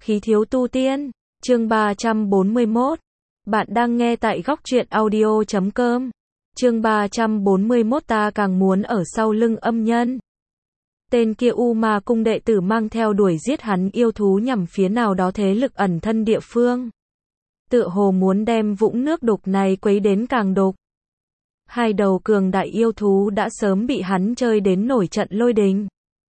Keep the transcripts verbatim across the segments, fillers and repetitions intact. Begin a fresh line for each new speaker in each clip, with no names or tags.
Khí thiếu tu tiên, chương ba trăm bốn mươi mốt. Bạn đang nghe tại góc truyện audio chấm com. Chương ba trăm bốn mươi mốt ta càng muốn ở sau lưng âm nhân. Tên kia U Ma cung đệ tử mang theo đuổi giết hắn yêu thú nhằm phía nào đó thế lực ẩn thân địa phương. Tựa hồ muốn đem vũng nước đục này quấy đến càng đục. Hai đầu cường đại yêu thú đã sớm bị hắn chơi đến nổi trận lôi đình.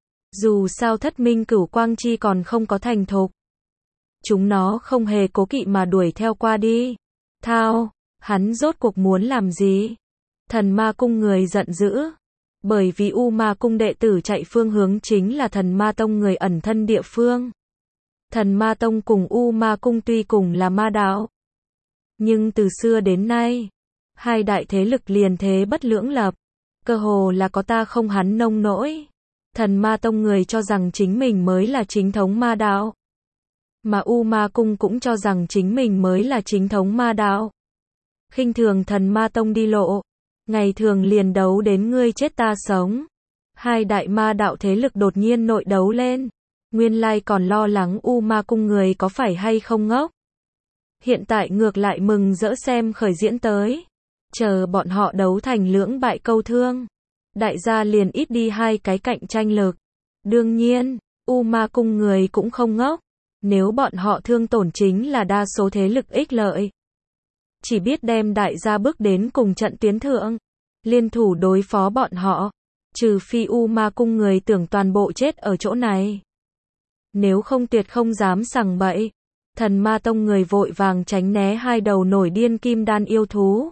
Dù sao thất minh cửu quang chi còn không có thành thục. Chúng nó không hề cố kỵ mà đuổi theo qua đi. Thao, hắn rốt cuộc muốn làm gì? Thần ma cung người giận dữ. Bởi vì U Ma cung đệ tử chạy phương hướng chính là thần ma tông người ẩn thân địa phương. Thần ma tông cùng U Ma cung tuy cùng là ma đạo. Nhưng từ xưa đến nay, hai đại thế lực liền thế bất lưỡng lập. Cơ hồ là có ta không hắn nông nỗi. Thần ma tông người cho rằng chính mình mới là chính thống ma đạo. Mà U Ma cung cũng cho rằng chính mình mới là chính thống ma đạo. Khinh thường thần ma tông đi lộ. Ngày thường liền đấu đến ngươi chết ta sống. Hai đại ma đạo thế lực đột nhiên nội đấu lên. Nguyên lai còn lo lắng U Ma cung người có phải hay không ngốc. Hiện tại ngược lại mừng rỡ xem khởi diễn tới. Chờ bọn họ đấu thành lưỡng bại câu thương. Đại gia liền ít đi hai cái cạnh tranh lực. Đương nhiên, U Ma cung người cũng không ngốc. Nếu bọn họ thương tổn chính là đa số thế lực ích lợi. Chỉ biết đem đại gia bước đến cùng trận tuyến thượng. Liên thủ đối phó bọn họ. Trừ phi U Ma cung người tưởng toàn bộ chết ở chỗ này. Nếu không tuyệt không dám sằng bậy. Thần ma tông người vội vàng tránh né hai đầu nổi điên kim đan yêu thú.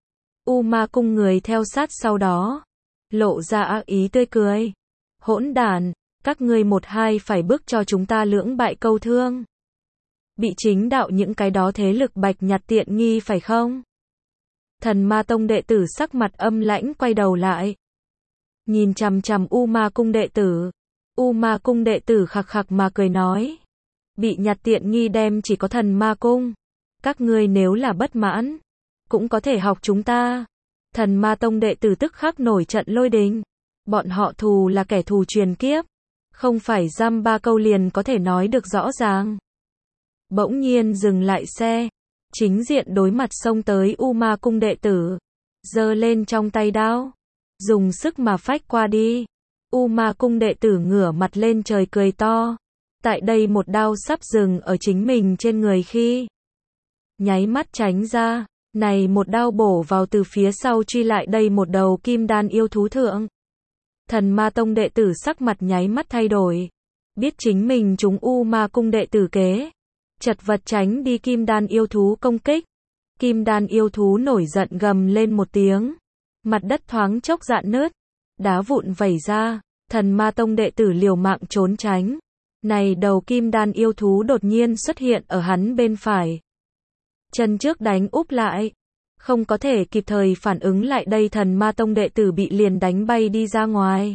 U Ma cung người theo sát sau đó. Lộ ra ác ý tươi cười. Hỗn đản, các ngươi một hai phải bước cho chúng ta lưỡng bại câu thương. Bị chính đạo những cái đó thế lực bạch nhặt tiện nghi phải không? Thần ma tông đệ tử sắc mặt âm lãnh quay đầu lại. Nhìn chằm chằm U Ma cung đệ tử. U Ma cung đệ tử khặc khặc mà cười nói. Bị nhặt tiện nghi đem chỉ có thần ma cung. Các ngươi nếu là bất mãn, cũng có thể học chúng ta. Thần ma tông đệ tử tức khắc nổi trận lôi đình. Bọn họ thù là kẻ thù truyền kiếp. Không phải dăm ba câu liền có thể nói được rõ ràng. Bỗng nhiên dừng lại xe. Chính diện đối mặt xông tới U Ma cung đệ tử. Giơ lên trong tay đao. Dùng sức mà phách qua đi. U Ma cung đệ tử ngửa mặt lên trời cười to. Tại đây một đao sắp dừng ở chính mình trên người khi. Nháy mắt tránh ra. Này một đao bổ vào từ phía sau truy lại đây một đầu kim đan yêu thú thượng. Thần ma tông đệ tử sắc mặt nháy mắt thay đổi. Biết chính mình chúng U Ma cung đệ tử kế. Chật vật tránh đi kim đan yêu thú công kích. Kim đan yêu thú nổi giận gầm lên một tiếng. Mặt đất thoáng chốc rạn nứt. Đá vụn vẩy ra. Thần ma tông đệ tử liều mạng trốn tránh. Này đầu kim đan yêu thú đột nhiên xuất hiện ở hắn bên phải. Chân trước đánh úp lại. Không có thể kịp thời phản ứng lại đây thần ma tông đệ tử bị liền đánh bay đi ra ngoài.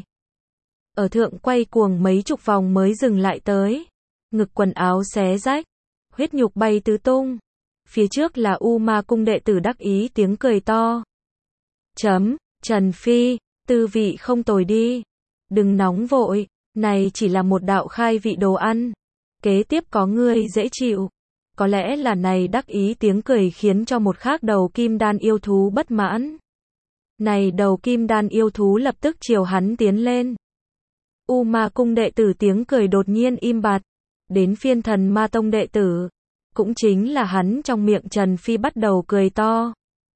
Ở thượng quay cuồng mấy chục vòng mới dừng lại tới. Ngực quần áo xé rách. Huyết nhục bay tứ tung. Phía trước là U Ma cung đệ tử đắc ý tiếng cười to. Chấm, Trần Phi, tư vị không tồi đi. Đừng nóng vội, này chỉ là một đạo khai vị đồ ăn. Kế tiếp có ngươi dễ chịu. Có lẽ là này đắc ý tiếng cười khiến cho một khác đầu kim đan yêu thú bất mãn. Này đầu kim đan yêu thú lập tức chiều hắn tiến lên. U Ma cung đệ tử tiếng cười đột nhiên im bặt. Đến phiên thần ma tông đệ tử. Cũng chính là hắn trong miệng Trần Phi bắt đầu cười to.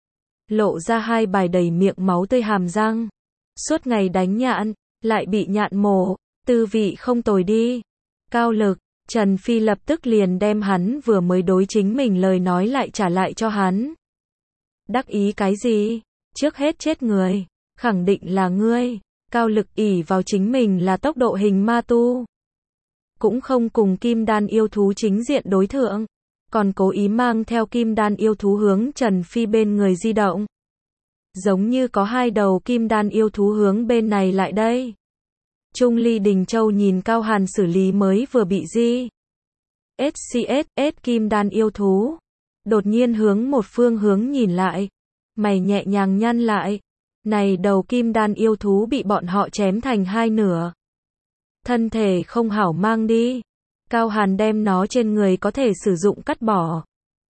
Lộ ra hai bài đầy miệng máu tươi hàm răng. Suốt ngày đánh nhạn, lại bị nhạn mổ, tư vị không tồi đi. Cao lực, Trần Phi lập tức liền đem hắn vừa mới đối chính mình lời nói lại trả lại cho hắn. Đắc ý cái gì? Trước hết chết người, khẳng định là ngươi. Cao lực ỷ vào chính mình là tốc độ hình ma tu. Cũng không cùng kim đan yêu thú chính diện đối thượng. Còn cố ý mang theo kim đan yêu thú hướng Trần Phi bên người di động. Giống như có hai đầu kim đan yêu thú hướng bên này lại đây. Trung Ly Đình Châu nhìn Cao Hàn xử lý mới vừa bị di. ét xê ét ét kim đan yêu thú. Đột nhiên hướng một phương hướng nhìn lại. Mày nhẹ nhàng nhăn lại. Này đầu kim đan yêu thú bị bọn họ chém thành hai nửa. Thân thể không hảo mang đi. Cao Hàn đem nó trên người có thể sử dụng cắt bỏ.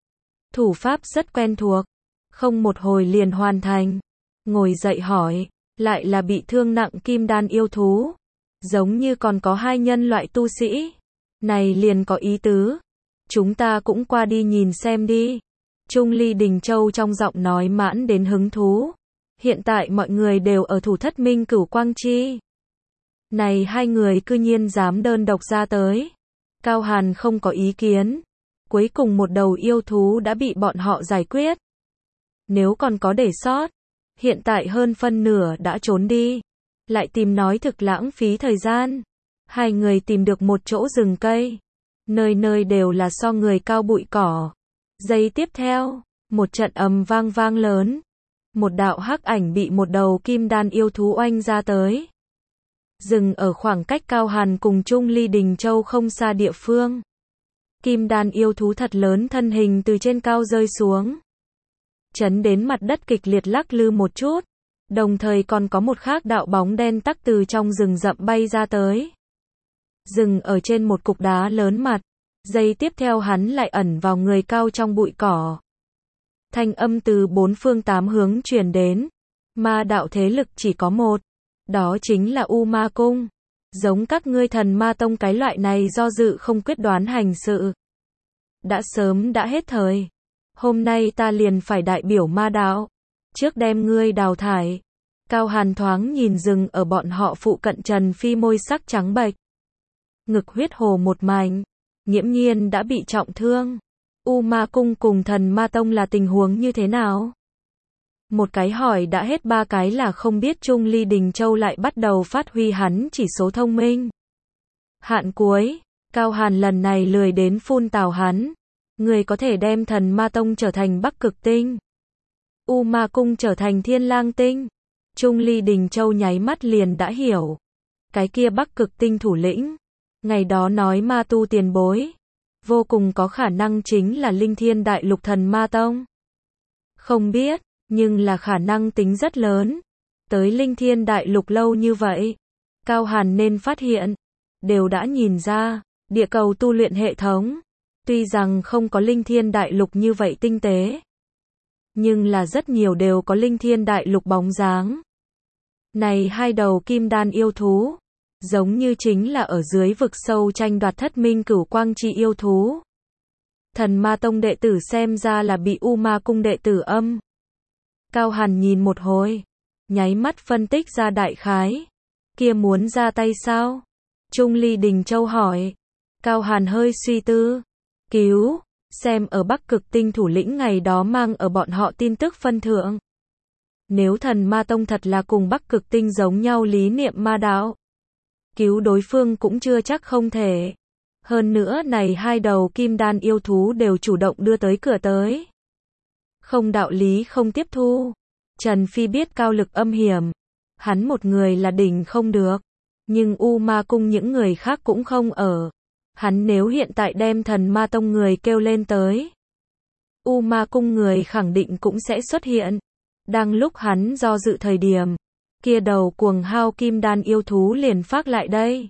Thủ pháp rất quen thuộc, không một hồi liền hoàn thành. Ngồi dậy hỏi, lại là bị thương nặng kim đan yêu thú, giống như còn có hai nhân loại tu sĩ. Này liền có ý tứ, chúng ta cũng qua đi nhìn xem đi. Trung Ly Đình Châu trong giọng nói mãn đến hứng thú. Hiện tại mọi người đều ở thủ thất Minh Cửu Quang Chi. Này hai người cư nhiên dám đơn độc ra tới. Cao Hàn không có ý kiến. Cuối cùng một đầu yêu thú đã bị bọn họ giải quyết. Nếu còn có để sót, hiện tại hơn phân nửa đã trốn đi. Lại tìm nói thực lãng phí thời gian. Hai người tìm được một chỗ rừng cây. Nơi nơi đều là so người cao bụi cỏ. Giây tiếp theo, một trận ầm vang vang lớn. Một đạo hắc ảnh bị một đầu kim đan yêu thú oanh ra tới. Dừng ở khoảng cách Cao Hàn cùng Trung Ly Đình Châu không xa địa phương. Kim đan yêu thú thật lớn thân hình từ trên cao rơi xuống. Chấn đến mặt đất kịch liệt lắc lư một chút. Đồng thời còn có một khác đạo bóng đen tắc từ trong rừng rậm bay ra tới. Dừng ở trên một cục đá lớn mặt. Giây tiếp theo hắn lại ẩn vào người cao trong bụi cỏ. Thanh âm từ bốn phương tám hướng truyền đến. Ma đạo thế lực chỉ có một. Đó chính là U Ma Cung. Giống các ngươi thần ma tông cái loại này do dự không quyết đoán hành sự. Đã sớm đã hết thời. Hôm nay ta liền phải đại biểu ma đạo. Trước đem ngươi đào thải. Cao Hàn thoáng nhìn dừng ở bọn họ phụ cận Trần Phi môi sắc trắng bệch. Ngực huyết hồ một mảnh. Nghiễm nhiên đã bị trọng thương. U Ma Cung cùng thần ma tông là tình huống như thế nào? Một cái hỏi đã hết, ba cái là không biết. Trung Ly Đình Châu lại bắt đầu phát huy hắn chỉ số thông minh. Hạn cuối, Cao Hàn lần này lười đến phun tào hắn. Người có thể đem thần ma tông trở thành Bắc Cực Tinh. U Ma Cung trở thành Thiên Lang Tinh. Trung Ly Đình Châu nháy mắt liền đã hiểu. Cái kia Bắc Cực Tinh thủ lĩnh. Ngày đó nói ma tu tiền bối. Vô cùng có khả năng chính là Linh Thiên Đại Lục thần ma tông. Không biết, nhưng là khả năng tính rất lớn. Tới Linh Thiên Đại Lục lâu như vậy. Cao Hàn nên phát hiện. Đều đã nhìn ra, địa cầu tu luyện hệ thống. Tuy rằng không có Linh Thiên Đại Lục như vậy tinh tế. Nhưng là rất nhiều đều có Linh Thiên Đại Lục bóng dáng. Này hai đầu kim đan yêu thú. Giống như chính là ở dưới vực sâu tranh đoạt thất Minh Cửu Quang Chi yêu thú. Thần ma tông đệ tử xem ra là bị U Ma Cung đệ tử âm. Cao Hàn nhìn một hồi. Nháy mắt phân tích ra đại khái. Kia muốn ra tay sao? Trung Ly Đình Châu hỏi. Cao Hàn hơi suy tư. Cứu, xem ở Bắc Cực Tinh thủ lĩnh ngày đó mang ở bọn họ tin tức phân thượng. Nếu thần ma tông thật là cùng Bắc Cực Tinh giống nhau lý niệm ma đạo. Cứu đối phương cũng chưa chắc không thể. Hơn nữa này hai đầu kim đan yêu thú đều chủ động đưa tới cửa tới. Không đạo lý không tiếp thu. Trần Phi biết cao lực âm hiểm. Hắn một người là đỉnh không được. Nhưng U Ma Cung những người khác cũng không ở. Hắn nếu hiện tại đem thần ma tông người kêu lên tới. U Ma Cung người khẳng định cũng sẽ xuất hiện. Đang lúc hắn do dự thời điểm. Kia đầu cuồng hao kim đan yêu thú liền phát lại đây.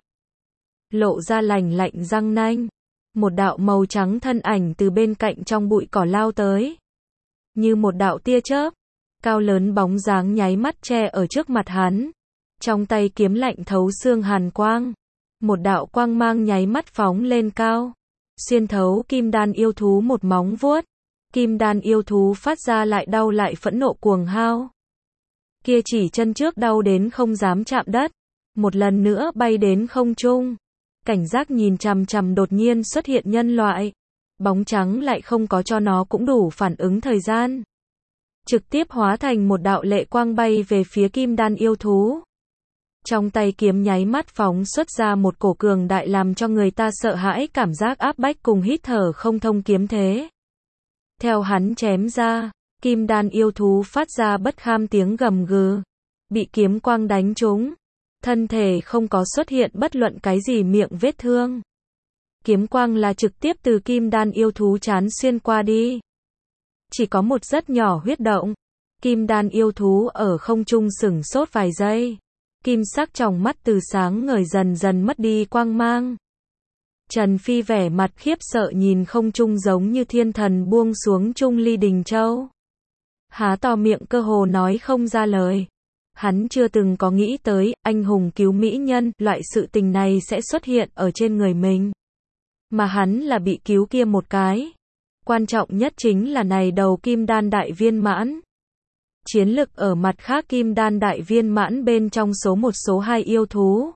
Lộ ra lành lạnh răng nanh. Một đạo màu trắng thân ảnh từ bên cạnh trong bụi cỏ lao tới. Như một đạo tia chớp. Cao lớn bóng dáng nháy mắt che ở trước mặt hắn. Trong tay kiếm lạnh thấu xương hàn quang. Một đạo quang mang nháy mắt phóng lên cao. Xuyên thấu kim đan yêu thú một móng vuốt. Kim đan yêu thú phát ra lại đau lại phẫn nộ cuồng hao. Kia chỉ chân trước đau đến không dám chạm đất. Một lần nữa bay đến không trung. Cảnh giác nhìn chằm chằm đột nhiên xuất hiện nhân loại. Bóng trắng lại không có cho nó cũng đủ phản ứng thời gian. Trực tiếp hóa thành một đạo lệ quang bay về phía kim đan yêu thú. Trong tay kiếm nháy mắt phóng xuất ra một cổ cường đại làm cho người ta sợ hãi cảm giác áp bách cùng hít thở không thông kiếm thế. Theo hắn chém ra, kim đan yêu thú phát ra bất kham tiếng gầm gừ. Bị kiếm quang đánh trúng. Thân thể không có xuất hiện bất luận cái gì miệng vết thương. Kiếm quang là trực tiếp từ kim đan yêu thú chán xuyên qua đi. Chỉ có một rất nhỏ huyết động. Kim đan yêu thú ở không trung sửng sốt vài giây. Kim sắc trong mắt từ sáng ngời dần dần mất đi quang mang. Trần Phi vẻ mặt khiếp sợ nhìn không trung giống như thiên thần buông xuống Trung Ly Đình Châu. Há to miệng cơ hồ nói không ra lời. Hắn chưa từng có nghĩ tới, anh hùng cứu mỹ nhân, loại sự tình này sẽ xuất hiện ở trên người mình. Mà hắn là bị cứu kia một cái. Quan trọng nhất chính là này đầu kim đan đại viên mãn. Chiến lực ở mặt khác kim đan đại viên mãn bên trong số một số hai yêu thú.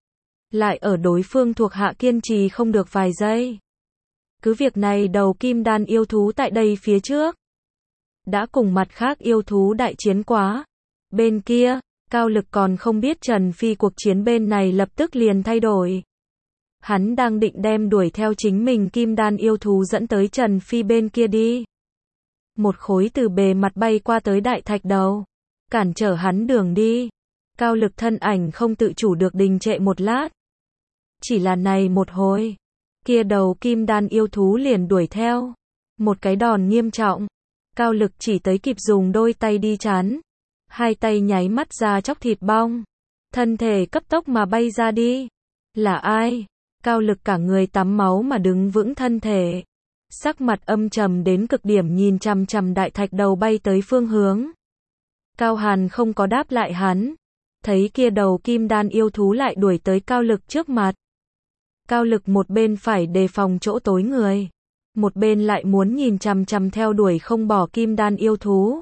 Lại ở đối phương thuộc hạ kiên trì không được vài giây. Cứ việc này đầu kim đan yêu thú tại đây phía trước. Đã cùng mặt khác yêu thú đại chiến quá. Bên kia, Cao Lực còn không biết Trần Phi cuộc chiến bên này lập tức liền thay đổi. Hắn đang định đem đuổi theo chính mình kim đan yêu thú dẫn tới Trần Phi bên kia đi. Một khối từ bề mặt bay qua tới đại thạch đầu. Cản trở hắn đường đi. Cao Lực thân ảnh không tự chủ được đình trệ một lát. Chỉ là này một hồi. Kia đầu kim đan yêu thú liền đuổi theo. Một cái đòn nghiêm trọng. Cao Lực chỉ tới kịp dùng đôi tay đi chắn. Hai tay nháy mắt ra chóc thịt bong. Thân thể cấp tốc mà bay ra đi. Là ai? Cao Lực cả người tắm máu mà đứng vững thân thể. Sắc mặt âm trầm đến cực điểm nhìn chằm chằm đại thạch đầu bay tới phương hướng. Cao Hàn không có đáp lại hắn. Thấy kia đầu kim đan yêu thú lại đuổi tới Cao Lực trước mặt. Cao Lực một bên phải đề phòng chỗ tối người. Một bên lại muốn nhìn chằm chằm theo đuổi không bỏ kim đan yêu thú.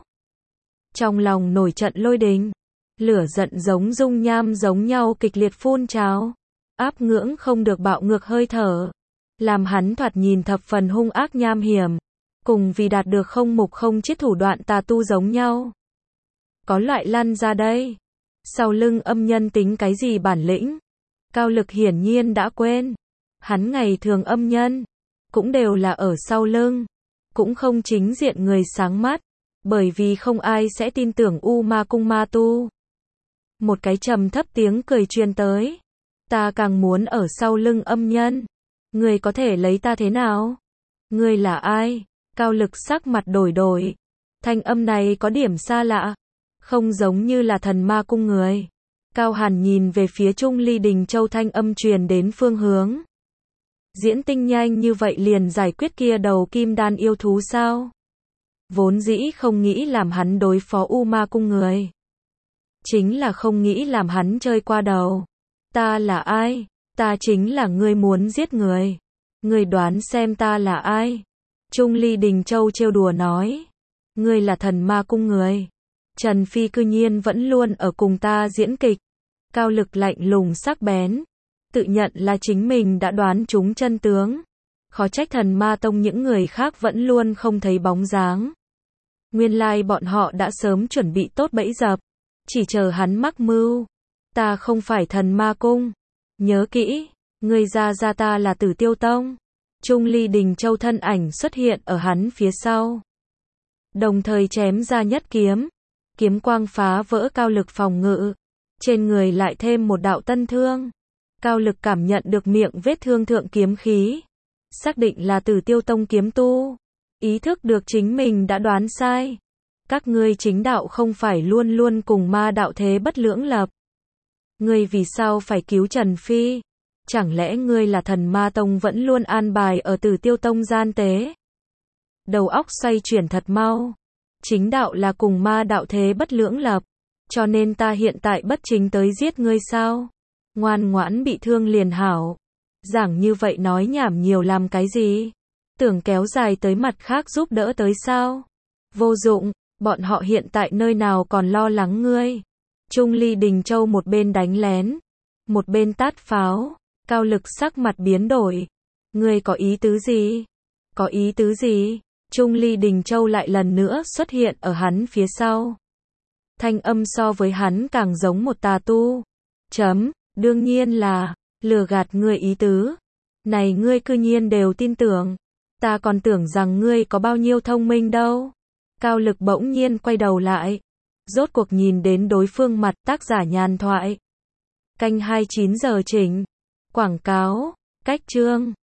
Trong lòng nổi trận lôi đình. Lửa giận giống dung nham giống nhau kịch liệt phun trào. Áp ngưỡng không được bạo ngược hơi thở. Làm hắn thoạt nhìn thập phần hung ác nham hiểm. Cùng vì đạt được không mục không chiết thủ đoạn tà tu giống nhau. Có loại lăn ra đây. Sau lưng âm nhân tính cái gì bản lĩnh. Cao Lực hiển nhiên đã quên. Hắn ngày thường âm nhân. Cũng đều là ở sau lưng. Cũng không chính diện người sáng mắt. Bởi vì không ai sẽ tin tưởng U Ma Cung ma tu. Một cái trầm thấp tiếng cười truyền tới. Ta càng muốn ở sau lưng âm nhân. Người có thể lấy ta thế nào? Người là ai? Cao Lực sắc mặt đổi đổi. Thanh âm này có điểm xa lạ. Không giống như là thần ma cung người. Cao Hàn nhìn về phía Trung Ly Đình Châu thanh âm truyền đến phương hướng. Diễn tinh nhanh như vậy liền giải quyết kia đầu kim đan yêu thú sao? Vốn dĩ không nghĩ làm hắn đối phó U Ma Cung người. Chính là không nghĩ làm hắn chơi qua đầu. Ta là ai? Ta chính là ngươi muốn giết người. Ngươi đoán xem ta là ai? Trung Ly Đình Châu trêu đùa nói. Ngươi là thần ma cung người. Trần Phi cư nhiên vẫn luôn ở cùng ta diễn kịch. Cao Lực lạnh lùng sắc bén. Tự nhận là chính mình đã đoán trúng chân tướng. Khó trách thần ma tông những người khác vẫn luôn không thấy bóng dáng. Nguyên lai bọn họ đã sớm chuẩn bị tốt bẫy dập. Chỉ chờ hắn mắc mưu. Ta không phải thần ma cung. Nhớ kỹ, ngươi ra ra ta là Tử Tiêu Tông. Trung Ly Đình Châu thân ảnh xuất hiện ở hắn phía sau. Đồng thời chém ra nhất kiếm. Kiếm quang phá vỡ Cao Lực phòng ngự. Trên người lại thêm một đạo tân thương. Cao Lực cảm nhận được miệng vết thương thượng kiếm khí. Xác định là Tử Tiêu Tông kiếm tu. Ý thức được chính mình đã đoán sai. Các ngươi chính đạo không phải luôn luôn cùng ma đạo thế bất lưỡng lập. Ngươi vì sao phải cứu Trần Phi? Chẳng lẽ ngươi là thần ma tông vẫn luôn an bài ở Tử Tiêu Tông gian tế? Đầu óc xoay chuyển thật mau. Chính đạo là cùng ma đạo thế bất lưỡng lập. Cho nên ta hiện tại bất chính tới giết ngươi sao? Ngoan ngoãn bị thương liền hảo. Giảng như vậy nói nhảm nhiều làm cái gì? Tưởng kéo dài tới mặt khác giúp đỡ tới sao? Vô dụng, bọn họ hiện tại nơi nào còn lo lắng ngươi. Trung Ly Đình Châu một bên đánh lén, một bên tát pháo. Cao Lực sắc mặt biến đổi. Ngươi có ý tứ gì? Có ý tứ gì? Trung Ly Đình Châu lại lần nữa xuất hiện ở hắn phía sau. Thanh âm so với hắn càng giống một tà tu. Chấm, đương nhiên là, lừa gạt ngươi ý tứ. Này ngươi cư nhiên đều tin tưởng. Ta còn tưởng rằng ngươi có bao nhiêu thông minh đâu. Cao Lực bỗng nhiên quay đầu lại. Rốt cuộc nhìn đến đối phương mặt tác giả nhàn thoại. Canh hai mươi chín giờ chỉnh. Quảng cáo, cách chương.